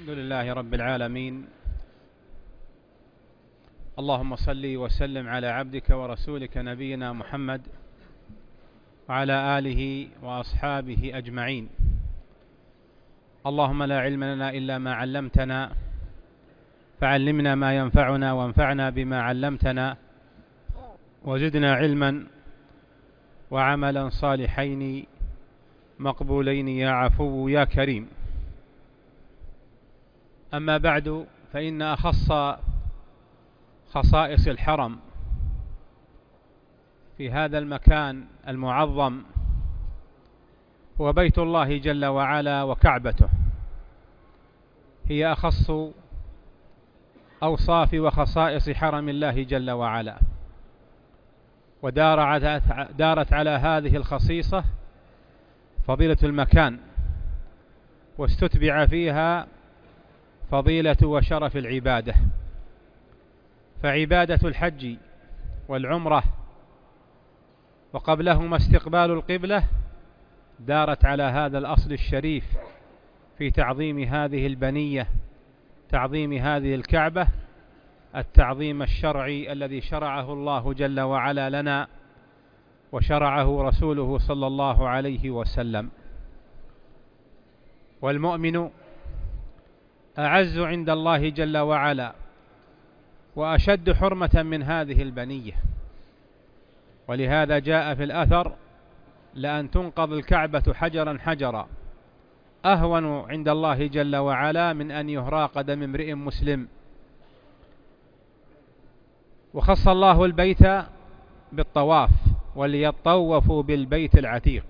الحمد لله رب العالمين. اللهم صل وسلم على عبدك ورسولك نبينا محمد وعلى آله وأصحابه أجمعين. اللهم لا علم لنا إلا ما علمتنا، فعلمنا ما ينفعنا وانفعنا بما علمتنا، وزدنا علما وعملا صالحين مقبولين يا عفو يا كريم. أما بعد، فإن أخص خصائص الحرم في هذا المكان المعظم هو بيت الله جل وعلا وكعبته، هي أخص أوصاف وخصائص حرم الله جل وعلا، ودارت على هذه الخصيصة فضيلة المكان، واستتبع فيها فضيلة وشرف العبادة. فعبادة الحج والعمرة وقبلهما استقبال القبلة دارت على هذا الأصل الشريف في تعظيم هذه البنية، تعظيم هذه الكعبة، التعظيم الشرعي الذي شرعه الله جل وعلا لنا وشرعه رسوله صلى الله عليه وسلم. والمؤمن أعز عند الله جل وعلا وأشد حرمة من هذه البنية، ولهذا جاء في الأثر: لأن تنقض الكعبة حجرا حجرا أهون عند الله جل وعلا من أن يهرى قدم امرئ مسلم. وخص الله البيت بالطواف: وليطوفوا بالبيت العتيق.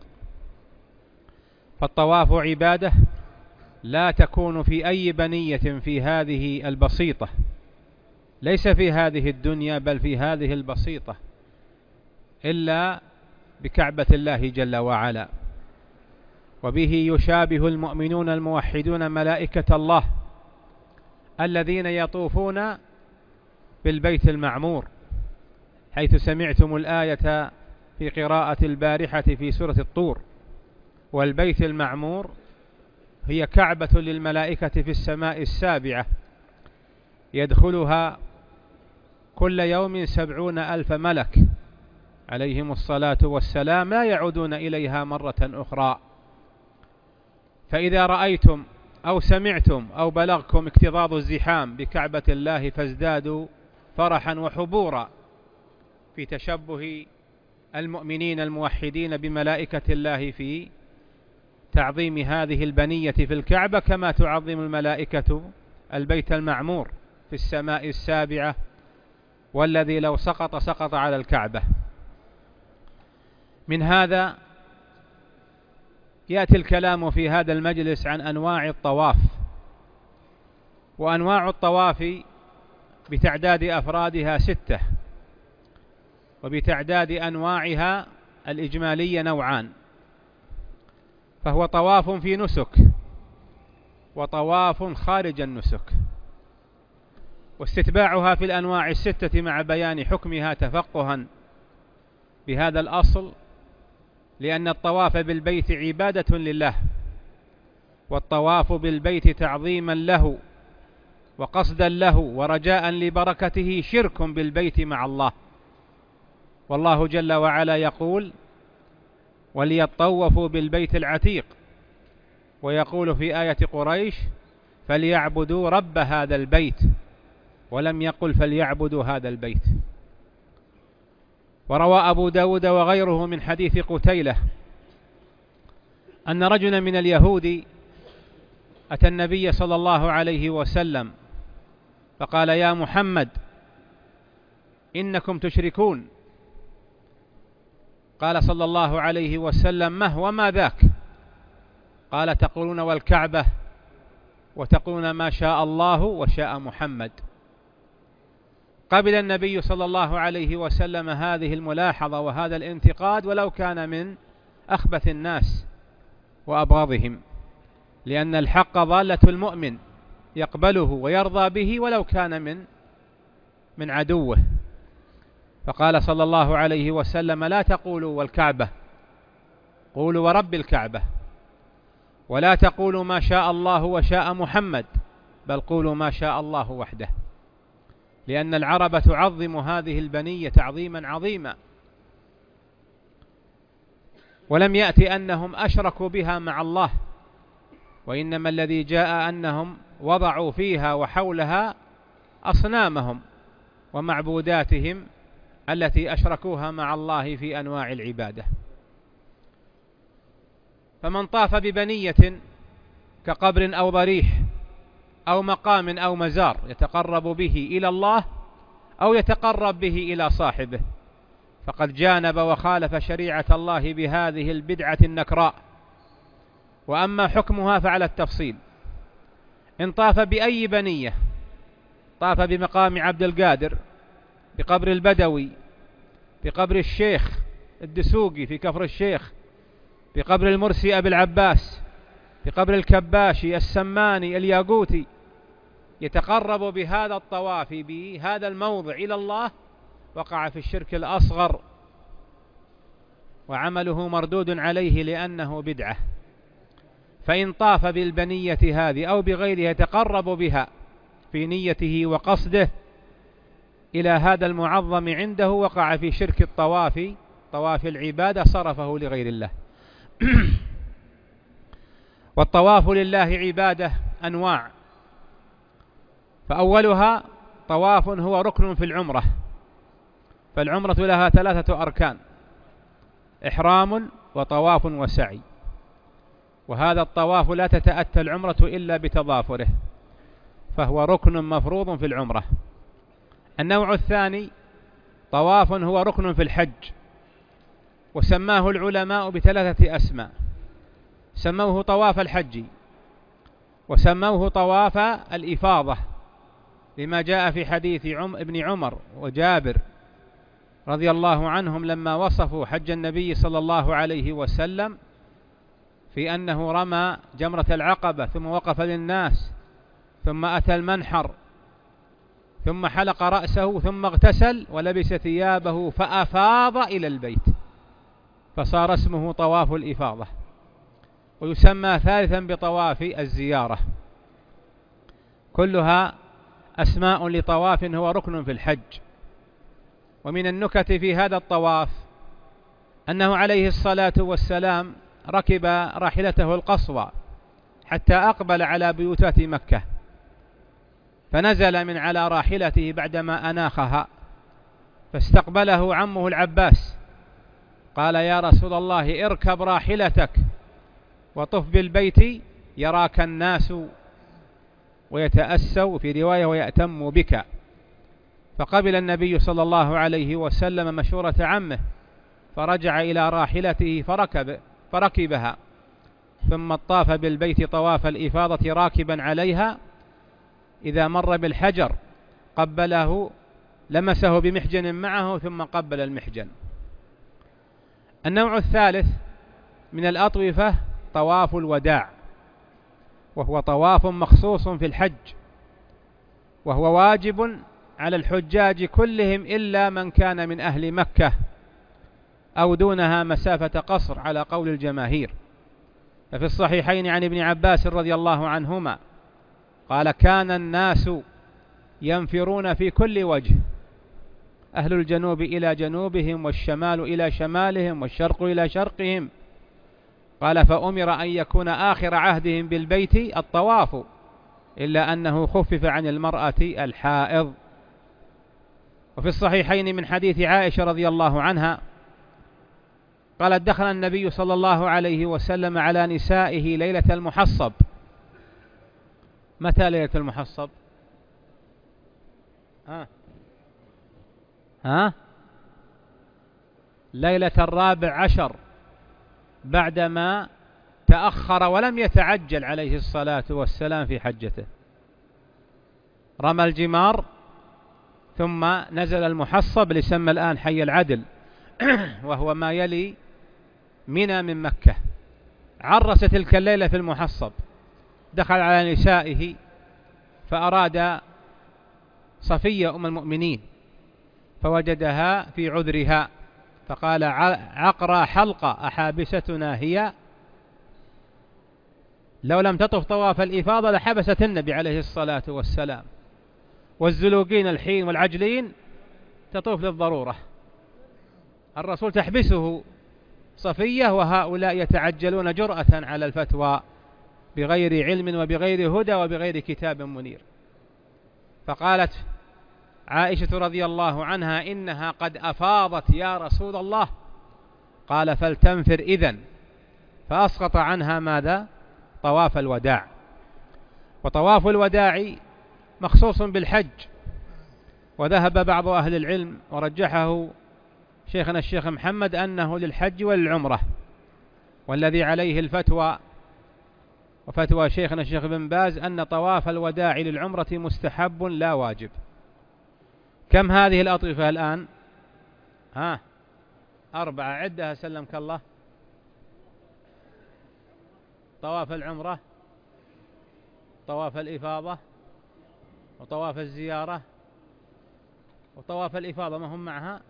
فالطواف عبادة لا تكون في أي بنية في هذه البسيطة، ليس في هذه الدنيا بل في هذه البسيطة، إلا بكعبة الله جل وعلا. وبه يشابه المؤمنون الموحدون ملائكة الله الذين يطوفون بالبيت المعمور، حيث سمعتم الآية في قراءة البارحة في سورة الطور: والبيت المعمور هي كعبة للملائكة في السماء السابعة، يدخلها كل يوم 70,000 ملك عليهم الصلاة والسلام، لا يعودون إليها مرة أخرى. فإذا رأيتم أو سمعتم أو بلغكم اكتظاظ الزحام بكعبة الله فازدادوا فرحا وحبورا في تشبه المؤمنين الموحدين بملائكة الله في تعظيم هذه البنية في الكعبة، كما تعظم الملائكة البيت المعمور في السماء السابعة، والذي لو سقط على الكعبة. من هذا يأتي الكلام في هذا المجلس عن أنواع الطواف. وأنواع الطواف بتعداد أفرادها 6، وبتعداد أنواعها الإجمالية نوعان: فهو طواف في نسك، وطواف خارج النسك. واستتباعها في الأنواع 6 مع بيان حكمها تفقها بهذا الأصل، لأن الطواف بالبيت عبادة لله، والطواف بالبيت تعظيما له وقصدا له ورجاء لبركته شرك بالبيت مع الله. والله جل وعلا يقول: وليطوفوا بالبيت العتيق، ويقول في آية قريش: فليعبدوا رب هذا البيت، ولم يقل فليعبدوا هذا البيت. وروى أبو داود وغيره من حديث قتيلة أن رجلا من اليهود أتى النبي صلى الله عليه وسلم فقال: يا محمد، إنكم تشركون. قال صلى الله عليه وسلم: ما هو ما ذاك؟ قال: تقولون والكعبة، وتقولون ما شاء الله وشاء محمد. قبل النبي صلى الله عليه وسلم هذه الملاحظة وهذا الانتقاد، ولو كان من أخبث الناس وأبغضهم، لأن الحق ضالة المؤمن يقبله ويرضى به ولو كان من عدوه. فقال صلى الله عليه وسلم: لا تقولوا والكعبة، قولوا ورب الكعبة، ولا تقولوا ما شاء الله وشاء محمد، بل قولوا ما شاء الله وحده، لأن العرب تعظم هذه البنية تعظيما عظيما، ولم يأتي أنهم أشركوا بها مع الله، وإنما الذي جاء أنهم وضعوا فيها وحولها أصنامهم ومعبوداتهم التي أشركوها مع الله في أنواع العبادة. فمن طاف ببنية كقبر أو ضريح أو مقام أو مزار يتقرب به إلى الله أو يتقرب به إلى صاحبه فقد جانب وخالف شريعة الله بهذه البدعة النكراء. وأما حكمها فعلى التفصيل. إن طاف بأي بنية، طاف بمقام عبد القادر، بقبر البدوي، بقبر الشيخ الدسوقي في كفر الشيخ، بقبر المرسي أبي العباس، بقبر الكباشي السماني الياقوتي، يتقرب بهذا الطواف بهذا الموضع إلى الله، وقع في الشرك الأصغر وعمله مردود عليه لأنه بدعة. فإن طاف بالبنية هذه أو بغيرها يتقرب بها في نيته وقصده إلى هذا المعظم عنده، وقع في شرك الطواف، طواف العبادة صرفه لغير الله. والطواف لله عبادة أنواع، فأولها طواف هو ركن في العمرة، فالعمرة لها 3 أركان: إحرام وطواف وسعي، وهذا الطواف لا تتأتى العمرة إلا بتضافره، فهو ركن مفروض في العمرة. النوع الثاني طواف هو ركن في الحج، وسماه العلماء ب3 أسماء: سموه طواف الحج، وسموه طواف الإفاضة لما جاء في حديث ابن عمر وجابر رضي الله عنهم لما وصفوا حج النبي صلى الله عليه وسلم في أنه رمى جمرة العقبة ثم وقف للناس ثم أتى المنحر ثم حلق رأسه ثم اغتسل ولبس ثيابه فأفاض إلى البيت، فصار اسمه طواف الإفاضة. ويسمى ثالثا بطواف الزيارة. كلها أسماء لطواف هو ركن في الحج. ومن النكت في هذا الطواف أنه عليه الصلاة والسلام ركب راحلته القصوى حتى أقبل على بيوتات مكة، فنزل من على راحلته بعدما أناخها، فاستقبله عمه العباس قال: يا رسول الله اركب راحلتك وطف بالبيت يراك الناس ويتأسوا، في رواية ويأتم بك. فقبل النبي صلى الله عليه وسلم مشورة عمه، فرجع إلى راحلته فركبها، ثم طاف بالبيت طواف الإفاضة راكبا عليها. إذا مر بالحجر قبله، لمسه بمحجن معه ثم قبل المحجن. النوع الثالث من الأطوفة طواف الوداع، وهو طواف مخصوص في الحج، وهو واجب على الحجاج كلهم إلا من كان من أهل مكة أو دونها مسافة قصر على قول الجماهير. ففي الصحيحين عن ابن عباس رضي الله عنهما قال: كان الناس ينفرون في كل وجه، أهل الجنوب إلى جنوبهم والشمال إلى شمالهم والشرق إلى شرقهم. قال: فأمر أن يكون آخر عهدهم بالبيت الطواف، إلا أنه خفف عن المرأة الحائض. وفي الصحيحين من حديث عائشة رضي الله عنها قالت: دخل النبي صلى الله عليه وسلم على نسائه ليلة المحصب. متى ليلة المحصب؟ ليلة 14 بعدما تأخر ولم يتعجل عليه الصلاة والسلام في حجته. رمى الجمار ثم نزل المحصب ليسمى الآن حي العدل وهو ما يلي منى من مكة. عرس تلك الليلة في المحصب، دخل على نسائه فأراد صفية أم المؤمنين فوجدها في عذرها، فقال: عقرى حلقة أحابستنا هي؟ لو لم تطف طواف الإفاضة لحبست النبي عليه الصلاة والسلام، والزلوقين الحين والعجلين تطوف للضرورة، الرسول تحبسه صفية، وهؤلاء يتعجلون جرأة على الفتوى بغير علم وبغير هدى وبغير كتاب منير. فقالت عائشة رضي الله عنها: إنها قد أفاضت يا رسول الله. قال: فلتنفر إذن. فأسقط عنها ماذا؟ طواف الوداع. وطواف الوداع مخصوص بالحج، وذهب بعض أهل العلم ورجحه شيخنا الشيخ محمد أنه للحج والعمرة، والذي عليه الفتوى وفتوى شيخنا الشيخ بن باز أن طواف الوداع للعمرة مستحب لا واجب. كم هذه الأطوفة الآن؟ 4، عدها سلمك الله. طواف العمرة، طواف الإفاضة، وطواف الزيارة، وطواف الإفاضة ما هم معها؟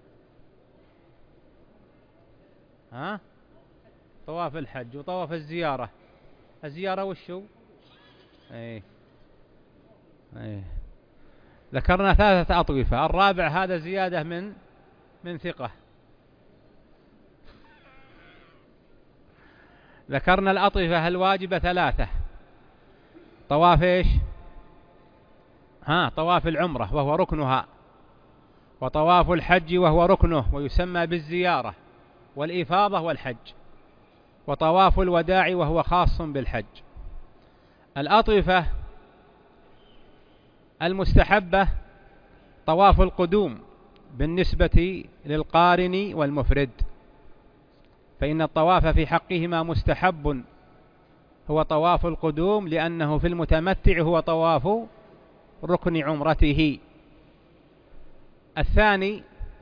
طواف الحج وطواف الزيارة. الزيارة وشو؟ ذكرنا 3 أطوفة، الرابع هذا زيادة من ثقة. ذكرنا الأطوفة الواجبة 3. طواف إيش؟ طواف العمرة وهو ركنها، وطواف الحج وهو ركنه ويسمى بالزيارة والإفاضة والحج، وطواف الوداع وهو خاص بالحج. الأطوفة المستحبة طواف القدوم بالنسبة للقارن والمفرد، فإن الطواف في حقهما مستحب هو طواف القدوم، لأنه في المتمتع هو طواف ركن عمرته. الثاني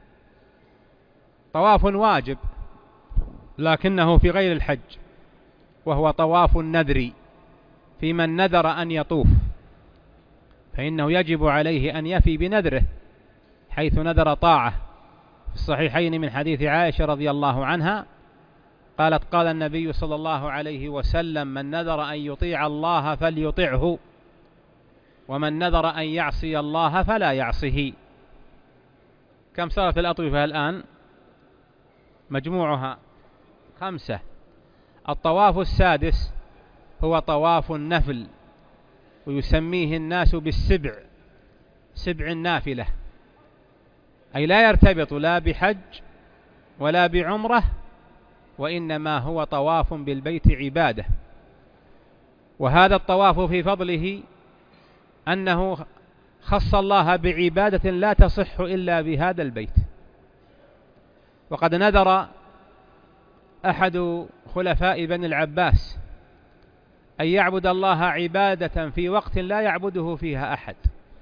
طواف واجب لكنه في غير الحج، وهو طواف النذر، في من نذر أن يطوف فإنه يجب عليه أن يفي بنذره، حيث نذر طاعة. في الصحيحين من حديث عائشة رضي الله عنها قالت: قال النبي صلى الله عليه وسلم: من نذر أن يطيع الله فليطعه، ومن نذر أن يعصي الله فلا يعصه. كم صارت الأطوفة الآن؟ مجموعها 5. الطواف السادس هو طواف النفل، ويسميه الناس بالسبع، سبع النافلة، أي لا يرتبط لا بحج ولا بعمرة، وإنما هو طواف بالبيت عبادة. وهذا الطواف في فضله أنه خص الله بعبادة لا تصح إلا بهذا البيت. وقد نذر أحد خلفاء بني العباس أن يعبد الله عبادة في وقت لا يعبده فيها أحد،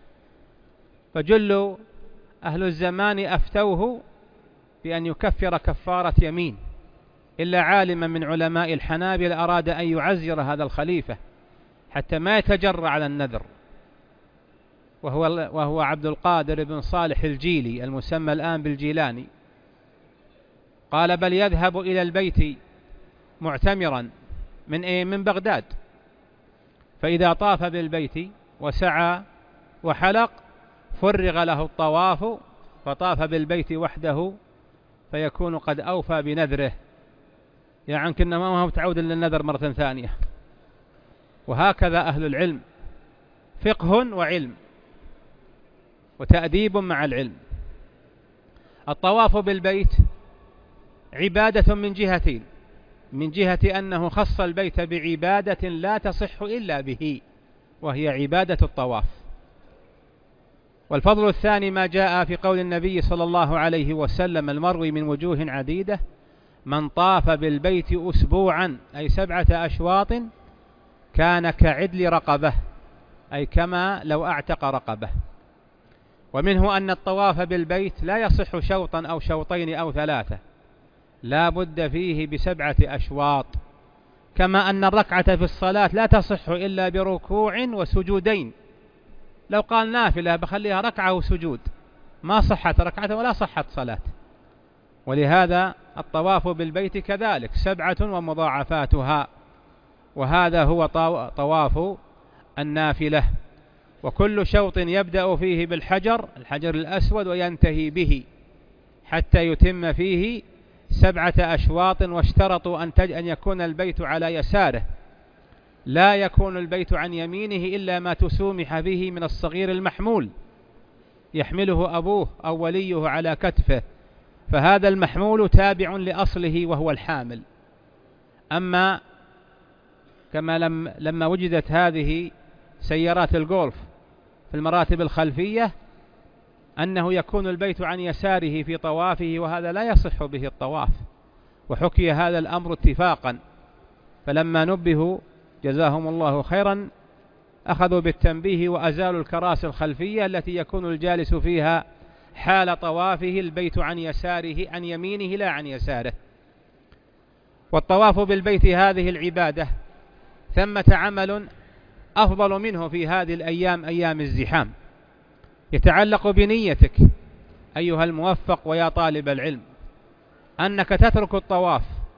فجل أهل الزمان أفتوه بأن يكفر كفارة يمين، إلا عالما من علماء الحنابلة أراد أن يعزر هذا الخليفة حتى ما يتجرع على النذر، وهو عبد القادر بن صالح الجيلي المسمى الآن بالجيلاني. قال: بل يذهب إلى البيت معتمرا من بغداد، فإذا طاف بالبيت وسعى وحلق فرغ له الطواف، فطاف بالبيت وحده فيكون قد أوفى بنذره. يعني كنا ما هو تعود للنذر مرة ثانية. وهكذا أهل العلم، فقه وعلم وتأديب مع العلم. الطواف بالبيت عبادة من جهتين: من جهة أنه خص البيت بعبادة لا تصح إلا به، وهي عبادة الطواف. والفضل الثاني ما جاء في قول النبي صلى الله عليه وسلم المروي من وجوه عديدة: من طاف بالبيت أسبوعا، أي 7 أشواط، كان كعدل رقبة، أي كما لو أعتق رقبة. ومنه أن الطواف بالبيت لا يصح شوطا أو شوطين أو 3، لا بد فيه ب7 أشواط. كما أن الركعة في الصلاة لا تصح إلا بركوع وسجودين. لو قال نافلة بخليها ركعة وسجود ما صحت ركعة ولا صحت صلاة. ولهذا الطواف بالبيت كذلك 7 ومضاعفاتها. وهذا هو طواف النافلة. وكل شوط يبدأ فيه بالحجر الأسود وينتهي به حتى يتم فيه 7 أشواط. واشترطوا أن يكون البيت على يساره، لا يكون البيت عن يمينه إلا ما تسومح به من الصغير المحمول يحمله أبوه أو وليه على كتفه، فهذا المحمول تابع لأصله وهو الحامل. أما كما لما وجدت هذه سيارات الجولف في المراتب الخلفية أنه يكون البيت عن يساره في طوافه، وهذا لا يصح به الطواف، وحكي هذا الأمر اتفاقا. فلما نبهوا جزاهم الله خيرا أخذوا بالتنبيه وأزالوا الكراسي الخلفية التي يكون الجالس فيها حال طوافه البيت عن يساره، عن يمينه لا عن يساره. والطواف بالبيت هذه العبادة ثمة عمل أفضل منه في هذه الأيام، أيام الزحام، يتعلق بنيتك أيها الموفق ويا طالب العلم، أنك تترك الطواف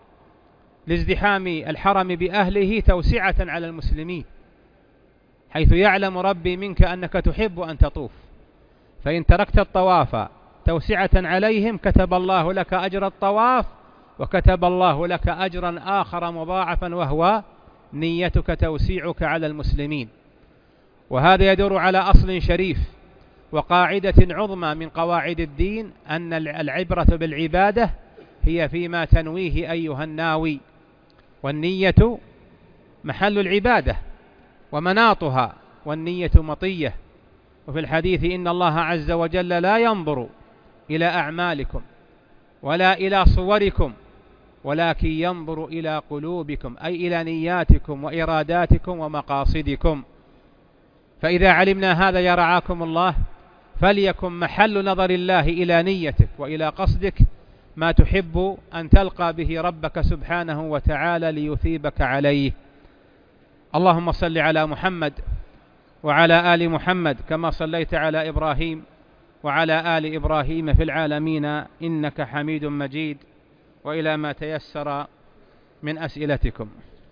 لازدحام الحرم بأهله توسعة على المسلمين، حيث يعلم ربي منك أنك تحب أن تطوف، فإن تركت الطواف توسعة عليهم كتب الله لك أجر الطواف، وكتب الله لك أجرا آخر مضاعفا وهو نيتك توسيعك على المسلمين. وهذا يدور على أصل شريف وقاعدة عظمى من قواعد الدين، أن العبرة بالعبادة هي فيما تنويه أيها الناوي، والنية محل العبادة ومناطها، والنية مطية. وفي الحديث إن الله عز وجل لا ينظر إلى أعمالكم ولا إلى صوركم ولكن ينظر إلى قلوبكم، أي إلى نياتكم وإراداتكم ومقاصدكم. فإذا علمنا هذا يا رعاكم الله فليكن محل نظر الله إلى نيتك وإلى قصدك ما تحب أن تلقى به ربك سبحانه وتعالى ليثيبك عليه. اللهم صل على محمد وعلى آل محمد كما صليت على إبراهيم وعلى آل إبراهيم في العالمين إنك حميد مجيد. وإلى ما تيسر من أسئلتكم.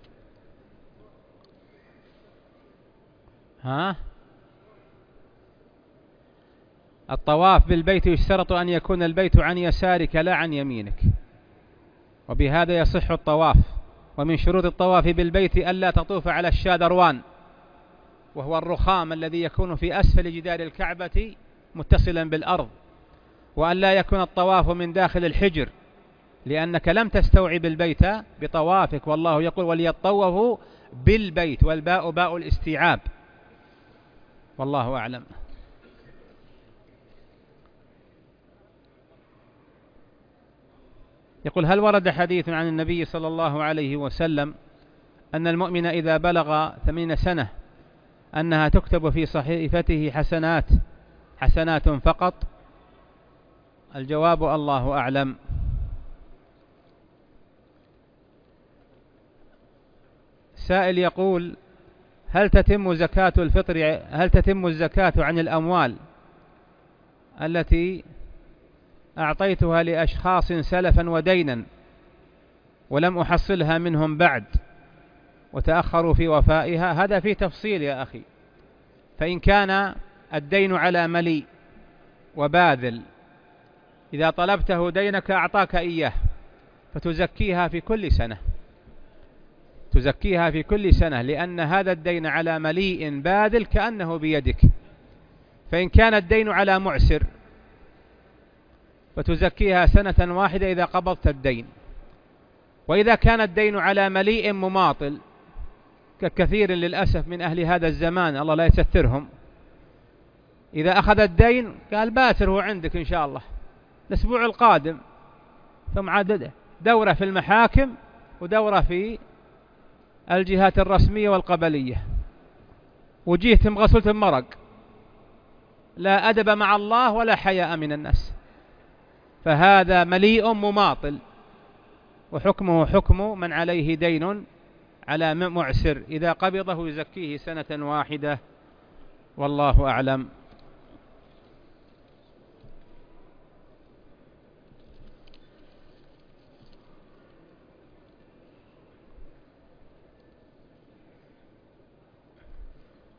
الطواف بالبيت يشترط أن يكون البيت عن يسارك لا عن يمينك، وبهذا يصح الطواف. ومن شروط الطواف بالبيت ألا تطوف على الشادروان، وهو الرخام الذي يكون في أسفل جدار الكعبة متصلا بالأرض، وأن لا يكون الطواف من داخل الحجر، لأنك لم تستوعب البيت بطوافك، والله يقول وليطوفوا بالبيت، والباء باء الاستيعاب، والله أعلم. يقول هل ورد حديث عن النبي صلى الله عليه وسلم أن المؤمن إذا بلغ 80 سنة أنها تكتب في صحيفته حسنات فقط؟ الجواب الله أعلم. سائل يقول هل تتم الزكاة عن الأموال التي أعطيتها لأشخاص سلفا ودينا ولم أحصلها منهم بعد وتأخروا في وفائها؟ هذا فيه تفصيل يا أخي. فإن كان الدين على مليء وباذل، إذا طلبته دينك أعطاك إياه فتزكيها في كل سنة، لأن هذا الدين على مليء باذل كأنه بيدك. فإن كان الدين على معسر فتزكيها سنة واحدة إذا قبضت الدين. وإذا كان الدين على مليء مماطل ككثير للأسف من أهل هذا الزمان، الله لا يسترهم، إذا أخذ الدين قال باتر هو عندك إن شاء الله الأسبوع القادم، ثم عاد دورة في المحاكم ودورة في الجهات الرسمية والقبلية، وجيهتم غسلت مرق، لا أدب مع الله ولا حياء من الناس. فهذا مليء مماطل، وحكمه حكم من عليه دين على معسر، إذا قبضه يزكيه سنة واحدة، والله أعلم.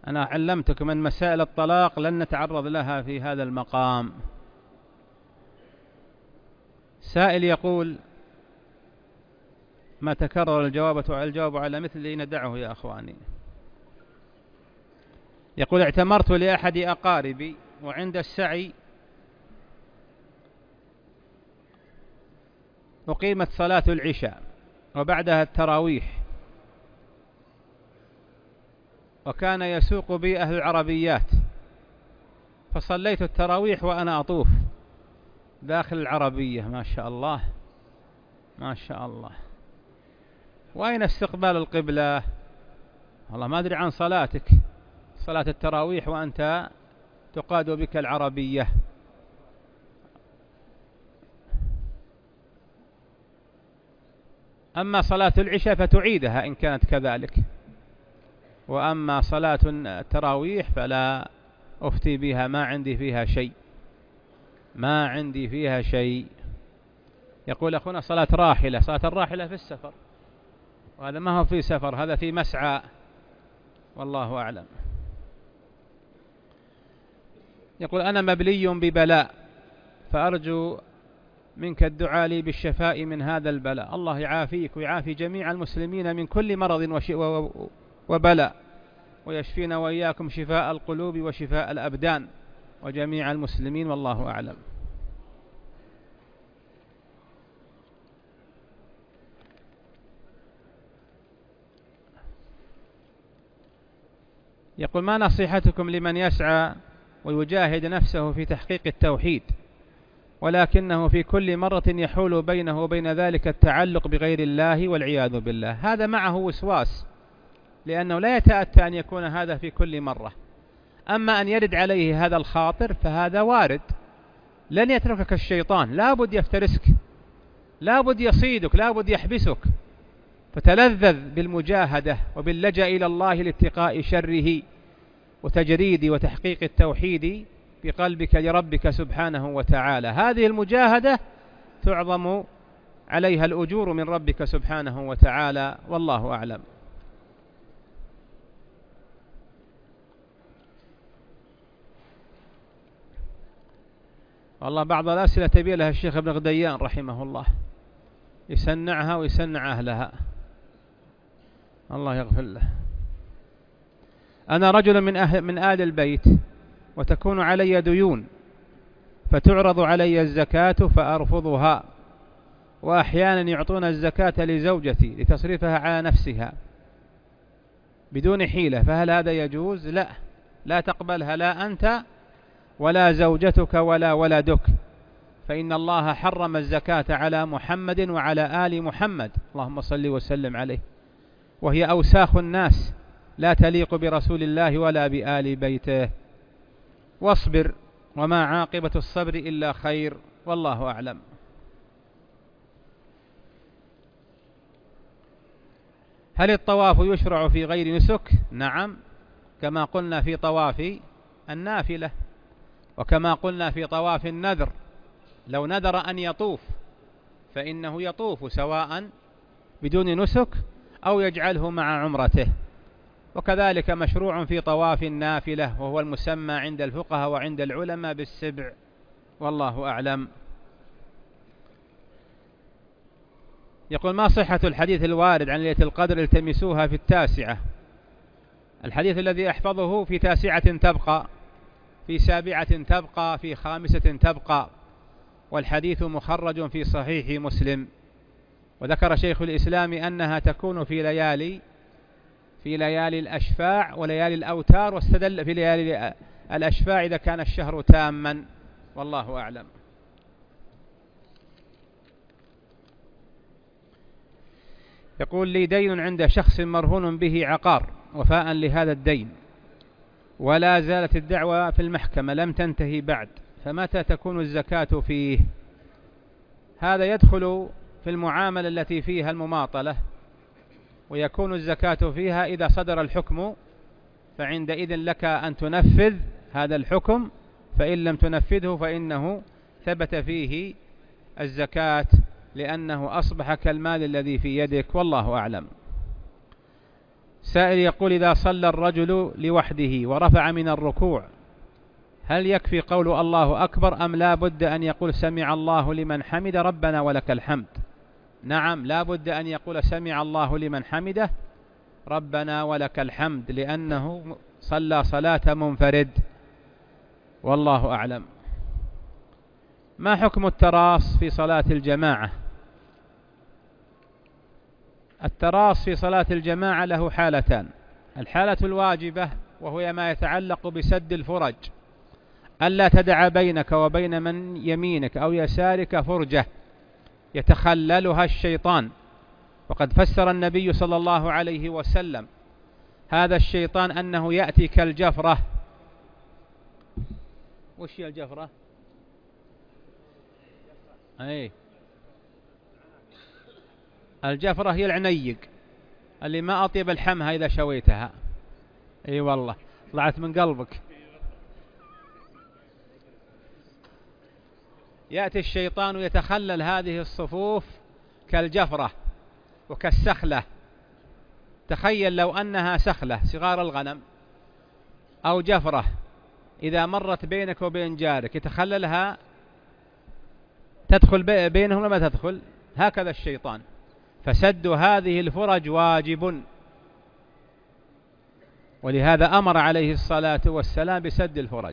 أنا علمتكم أن مسائل الطلاق لن نتعرض لها في هذا المقام. سائل يقول: ما تكرر الجواب على مثله ندعه يا أخواني. يقول: اعتمرت لأحد أقاربي وعند السعي أقيمت صلاة العشاء وبعدها التراويح، وكان يسوق بي أهل العربيات، فصليت التراويح وأنا أطوف داخل العربية. ما شاء الله ما شاء الله. وأين استقبال القبلة؟ والله ما أدري عن صلاتك، صلاة التراويح وأنت تقاد بك العربية. أما صلاة العشاء فتعيدها إن كانت كذلك، وأما صلاة التراويح فلا أفتي بها، ما عندي فيها شيء، ما عندي فيها شيء. يقول أخونا: صلاة راحلة، صلاة الراحلة في السفر، وهذا ما هو في سفر، هذا في مسعى، والله أعلم. يقول: أنا مبلي ببلاء، فأرجو منك الدعاء لي بالشفاء من هذا البلاء. الله يعافيك ويعافي جميع المسلمين من كل مرض وبلاء، ويشفينا وإياكم شفاء القلوب وشفاء الأبدان وجميع المسلمين، والله أعلم. يقول: ما نصيحتكم لمن يسعى ويجاهد نفسه في تحقيق التوحيد، ولكنه في كل مرة يحول بينه وبين ذلك التعلق بغير الله والعياذ بالله؟ هذا معه وسواس، لأنه لا يتأتى أن يكون هذا في كل مرة. أما أن يرد عليه هذا الخاطر فهذا وارد، لن يتركك الشيطان، لابد يفترسك، لابد يصيدك، لابد يحبسك، فتلذذ بالمجاهدة وباللجأ إلى الله لاتقاء شره وتجريد وتحقيق التوحيد بقلبك لربك سبحانه وتعالى. هذه المجاهدة تعظم عليها الأجور من ربك سبحانه وتعالى، والله أعلم. والله بعض الأسئلة تبي لها الشيخ ابن غديان رحمه الله، يسنعها ويسنع أهلها، الله يغفر له. أنا رجل من آل البيت، وتكون علي ديون، فتعرض علي الزكاة فأرفضها، وأحيانا يعطون الزكاة لزوجتي لتصرفها على نفسها بدون حيلة، فهل هذا يجوز؟ لا، لا تقبلها، لا أنت ولا زوجتك ولا ولدك، فإن الله حرم الزكاة على محمد وعلى آل محمد، اللهم صل وسلم عليه، وهي أوساخ الناس لا تليق برسول الله ولا بآل بيته. واصبر، وما عاقبة الصبر إلا خير، والله أعلم. هل الطواف يشرع في غير نسك؟ نعم، كما قلنا في طواف النافلة، وكما قلنا في طواف النذر، لو نذر أن يطوف فإنه يطوف سواء بدون نسك أو يجعله مع عمرته. وكذلك مشروع في طواف النافلة، وهو المسمى عند الفقهاء وعند العلماء بالسبع، والله أعلم. يقول: ما صحة الحديث الوارد عن ليلة القدر التمسوها في 9؟ الحديث الذي أحفظه: في 9 تبقى، في 7 تبقى، في 5 تبقى، والحديث مخرج في صحيح مسلم. وذكر شيخ الإسلام أنها تكون في ليالي الأشفاع وليالي الأوتار، واستدل في ليالي الأشفاع إذا كان الشهر تاما، والله أعلم. يقول: لي دين عند شخص مرهون به عقار، وفاء لهذا الدين، ولا زالت الدعوة في المحكمة لم تنتهي بعد، فمتى تكون الزكاة فيه؟ هذا يدخل في المعاملة التي فيها المماطلة، ويكون الزكاة فيها إذا صدر الحكم، فعندئذ لك أن تنفذ هذا الحكم، فإن لم تنفذه فإنه ثبت فيه الزكاة، لأنه أصبح كالمال الذي في يدك، والله أعلم. سائل يقول: إذا صلى الرجل لوحده ورفع من الركوع هل يكفي قول الله أكبر أم لا بد أن يقول سمع الله لمن حمد ربنا ولك الحمد؟ نعم، لا بد أن يقول سمع الله لمن حمده ربنا ولك الحمد، لأنه صلى صلاة منفرد، والله أعلم. ما حكم التراص في صلاة الجماعة؟ التراص في صلاة الجماعة له حالتان: الحالة الواجبة وهو ما يتعلق بسد الفرج، ألا تدع بينك وبين من يمينك أو يسارك فرجة يتخللها الشيطان، وقد فسر النبي صلى الله عليه وسلم هذا الشيطان أنه يأتي كالجفرة. وش هي الجفرة؟ الجفرة هي العنيق اللي ما أطيب الحمها إذا شويتها. والله طلعت من قلبك. يأتي الشيطان يتخلل هذه الصفوف كالجفرة وكالسخلة. تخيل لو أنها سخلة صغار الغنم أو جفرة، إذا مرت بينك وبين جارك يتخللها، تدخل بينهم لما تدخل. هكذا الشيطان، فسد هذه الفرج واجب، ولهذا أمر عليه الصلاة والسلام بسد الفرج.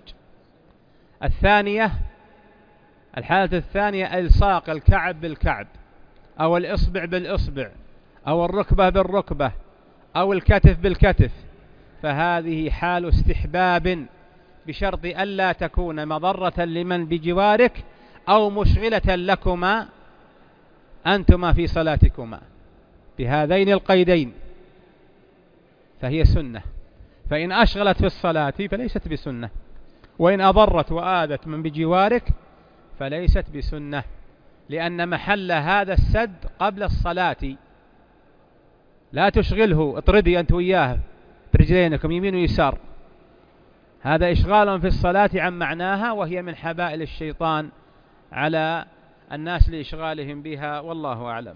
الحالة الثانية إلصاق الكعب بالكعب أو الإصبع بالإصبع أو الركبة بالركبة أو الكتف بالكتف، فهذه حال استحباب بشرط ألا تكون مضرة لمن بجوارك أو مشغلة لكما أنتما في صلاتكما. بهذين القيدين فهي سنة، فإن أشغلت في الصلاة فليست بسنة، وإن أضرت وآذت من بجوارك فليست بسنة، لأن محل هذا السد قبل الصلاة. لا تشغله، اطردي أنت وياه برجلينكم يمين ويسار، هذا إشغال في الصلاة عن معناها، وهي من حبائل الشيطان على الناس لإشغالهم بها، والله أعلم.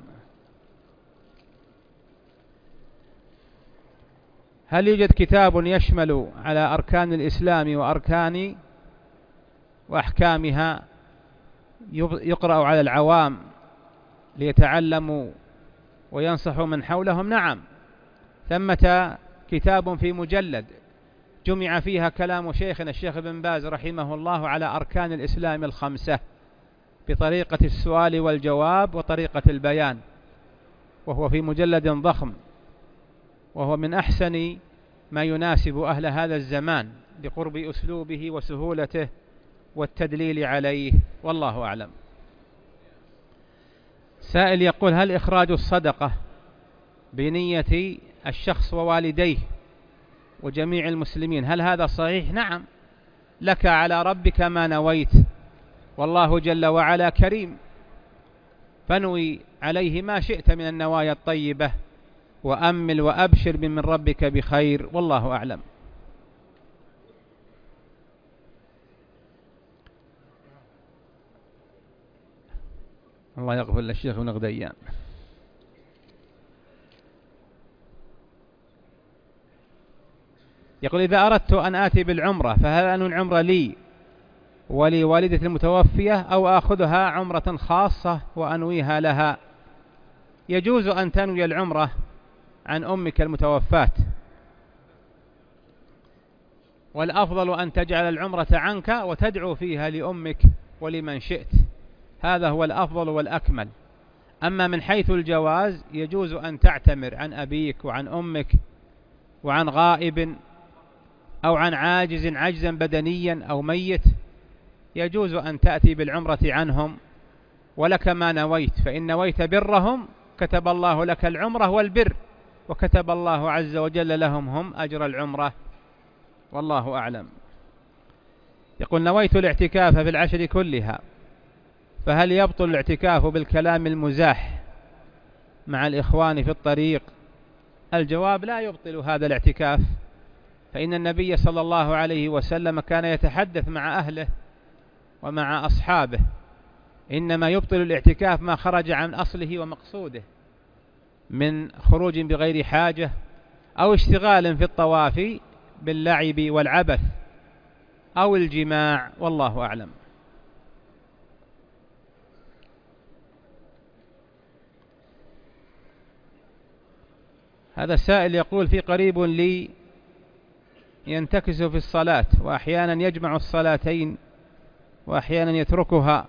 هل يوجد كتاب يشمل على أركان الإسلام وأركان وأحكامها يقرأ على العوام ليتعلموا وينصحوا من حولهم؟ نعم، ثمة كتاب في مجلد جمع فيها كلام شيخنا الشيخ ابن باز رحمه الله على أركان الإسلام الخمسة بطريقة السؤال والجواب وطريقة البيان، وهو في مجلد ضخم، وهو من أحسن ما يناسب أهل هذا الزمان لقرب أسلوبه وسهولته والتدليل عليه، والله أعلم. سائل يقول: هل إخراج الصدقة بنية الشخص ووالديه وجميع المسلمين هل هذا صحيح؟ نعم، لك على ربك ما نويت، والله جل وعلا كريم، فانوي عليه ما شئت من النوايا الطيبة، وأمل وأبشر من ربك بخير، والله أعلم. الله يغفر للشيخ ابن غديان. يقول: إذا أردت أن آتي بالعمرة فهل أن العمرة لي ولوالدة المتوفية أو أخذها عمرة خاصة وأنويها لها؟ يجوز أن تنوي العمرة عن أمك المتوفاة، والأفضل أن تجعل العمرة عنك وتدعو فيها لأمك ولمن شئت، هذا هو الأفضل والأكمل. أما من حيث الجواز يجوز أن تعتمر عن أبيك وعن أمك وعن غائب أو عن عاجز عجزا بدنيا أو ميت، يجوز أن تأتي بالعمرة عنهم ولك ما نويت، فإن نويت برهم كتب الله لك العمرة والبر، وكتب الله عز وجل لهم هم أجر العمرة، والله أعلم. يقول: نويت الاعتكاف في العشر كلها، فهل يبطل الاعتكاف بالكلام المزاح مع الإخوان في الطريق؟ الجواب: لا يبطل هذا الاعتكاف، فإن النبي صلى الله عليه وسلم كان يتحدث مع أهله ومع أصحابه، إنما يبطل الاعتكاف ما خرج عن أصله ومقصوده من خروج بغير حاجة أو اشتغال في الطواف باللعب والعبث أو الجماع، والله أعلم. هذا السائل يقول: في قريب لي ينتكس في الصلاة، وأحيانا يجمع الصلاتين وأحيانا يتركها،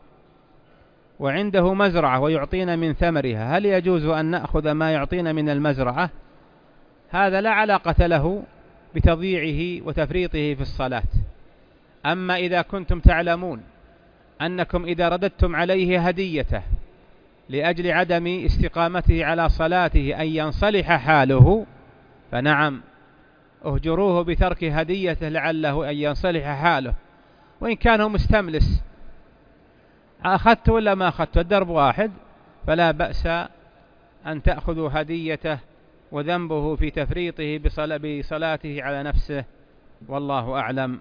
وعنده مزرعة ويعطينا من ثمرها، هل يجوز أن نأخذ ما يعطينا من المزرعة؟ هذا لا علاقة له بتضييعه وتفريطه في الصلاة. أما إذا كنتم تعلمون أنكم إذا رددتم عليه هديته لأجل عدم استقامته على صلاته أن ينصلح حاله، فنعم، اهجروه بترك هديته لعله أن ينصلح حاله. وإن كان مستملس، أخذت ولا ما أخذت الدرب واحد، فلا بأس أن تأخذوا هديته، وذنبه في تفريطه بصلاته على نفسه، والله أعلم.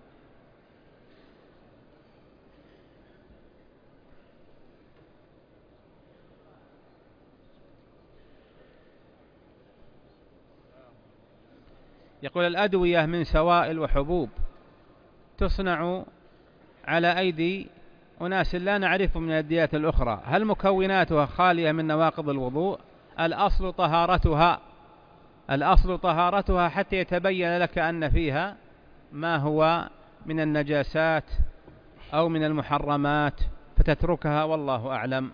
يقول: الأدوية من سوائل وحبوب تصنع على أيدي أناس لا نعرفهم من الديات الأخرى، هل مكوناتها خالية من نواقض الوضوء؟ الأصل طهارتها حتى يتبين لك أن فيها ما هو من النجاسات أو من المحرمات فتتركها، والله أعلم.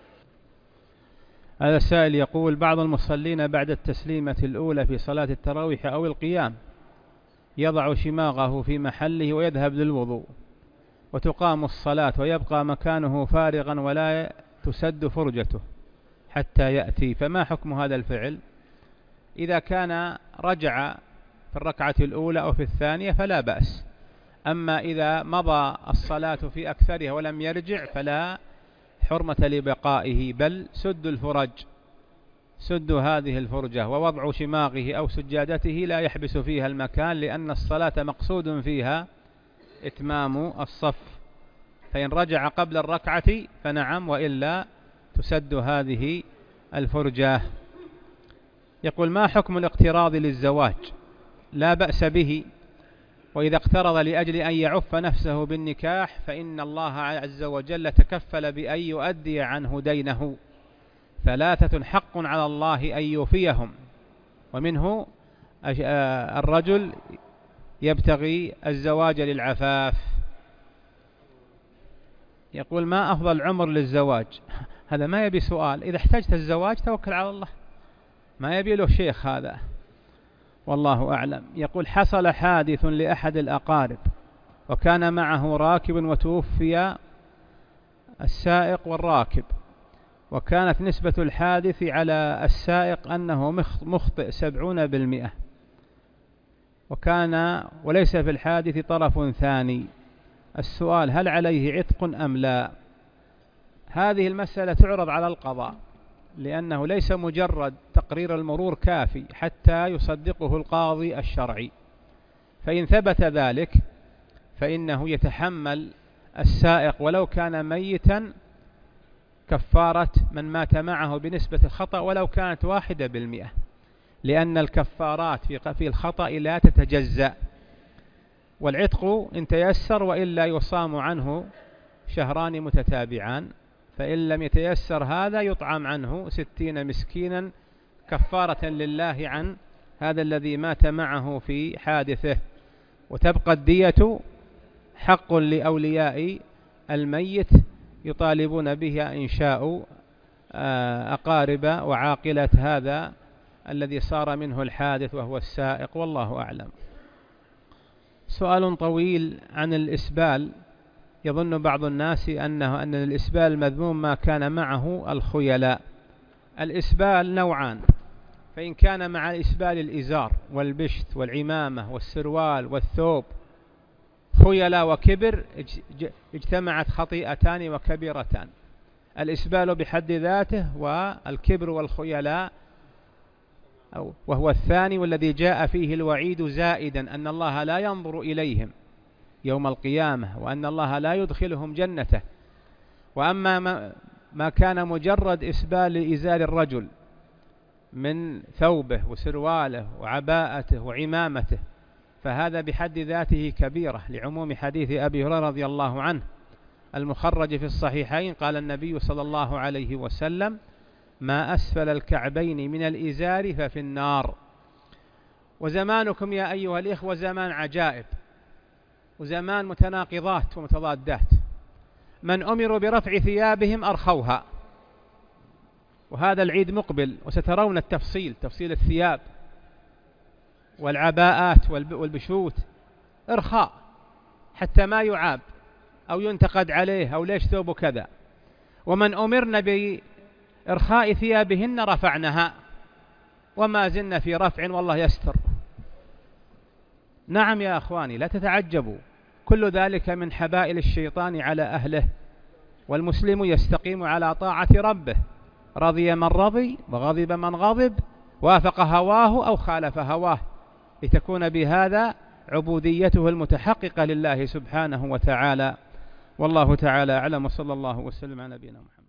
هذا السائل يقول: بعض المصلين بعد التسليمة الأولى في صلاة التراويح أو القيام يضع شماغه في محله ويذهب للوضوء، وتقام الصلاة ويبقى مكانه فارغا ولا تسد فرجته حتى يأتي، فما حكم هذا الفعل؟ إذا كان رجع في الركعة الأولى أو في الثانية فلا بأس، أما إذا مضى الصلاة في أكثرها ولم يرجع فلا حرمة لبقائه، بل سد الفرج، سد هذه الفرجة، ووضع شماغه أو سجادته لا يحبس فيها المكان، لأن الصلاة مقصود فيها إتمام الصف، فإن رجع قبل الركعة فنعم، وإلا تسد هذه الفرجة. يقول: ما حكم الاقتراض للزواج؟ لا بأس به، وإذا اقترض لأجل أن يعف نفسه بالنكاح فإن الله عز وجل تكفل بأن يؤدي عنه دينه، 3 حق على الله أن يوفيهم، ومنه الرجل يبتغي الزواج للعفاف. يقول: ما أفضل عمر للزواج؟ هذا ما يبي سؤال، إذا احتجت الزواج توكل على الله، ما يبي له شيخ هذا، والله أعلم. يقول: حصل حادث لأحد الأقارب وكان معه راكب وتوفي السائق والراكب، وكانت نسبة الحادث على السائق أنه مخطئ 70%، وليس في الحادث طرف ثاني. السؤال: هل عليه عتق أم لا؟ هذه المسألة تعرض على القضاء، لأنه ليس مجرد تقرير المرور كافي حتى يصدقه القاضي الشرعي، فإن ثبت ذلك فإنه يتحمل السائق ولو كان ميتا كفارة من مات معه بنسبة الخطأ ولو كانت 1%، لأن الكفارات في الخطأ لا تتجزأ، والعتق إن تيسر، وإلا يصام عنه 2 شهران متتابعان، فإن لم يتيسر هذا يطعم عنه 60 مسكينا كفارة لله عن هذا الذي مات معه في حادثه، وتبقى الدية حق لأولياء الميت يطالبون بها إن شاءوا أقارب وعاقلة هذا الذي صار منه الحادث وهو السائق، والله أعلم. سؤال طويل عن الإسبال. يظن بعض الناس أن الإسبال مذموم ما كان معه الخيلاء. الإسبال نوعان، فإن كان مع الإسبال الإزار والبشت والعمامة والسروال والثوب خيلاء وكبر اجتمعت خطيئتان وكبيرتان. الإسبال بحد ذاته والكبر والخيلاء، وهو الثاني والذي جاء فيه الوعيد زائدا أن الله لا ينظر إليهم يوم القيامة وأن الله لا يدخلهم جنته. وأما ما كان مجرد إسبال لإزار الرجل من ثوبه وسرواله وعباءته وعمامته، فهذا بحد ذاته كبيرة، لعموم حديث أبي هريرة رضي الله عنه المخرج في الصحيحين. قال النبي صلى الله عليه وسلم: ما أسفل الكعبين من الإزار ففي النار. وزمانكم يا أيها الإخوة زمان عجائب، وزمان متناقضات ومتضادات. من أمروا برفع ثيابهم أرخوها، وهذا العيد مقبل وسترون التفصيل، تفصيل الثياب والعباءات والبشوت، إرخاء حتى ما يعاب أو ينتقد عليه أو ليش ثوبه كذا. ومن أمرنا بإرخاء ثيابهن رفعنها، وما زلنا في رفع والله يستر. نعم يا أخواني، لا تتعجبوا، كل ذلك من حبائل الشيطان على أهله، والمسلم يستقيم على طاعة ربه، رضي من رضي وغضب من غضب، وافق هواه أو خالف هواه، لتكون بهذا عبوديته المتحققة لله سبحانه وتعالى. والله تعالى أعلم، وصلى الله وسلم على نبينا محمد.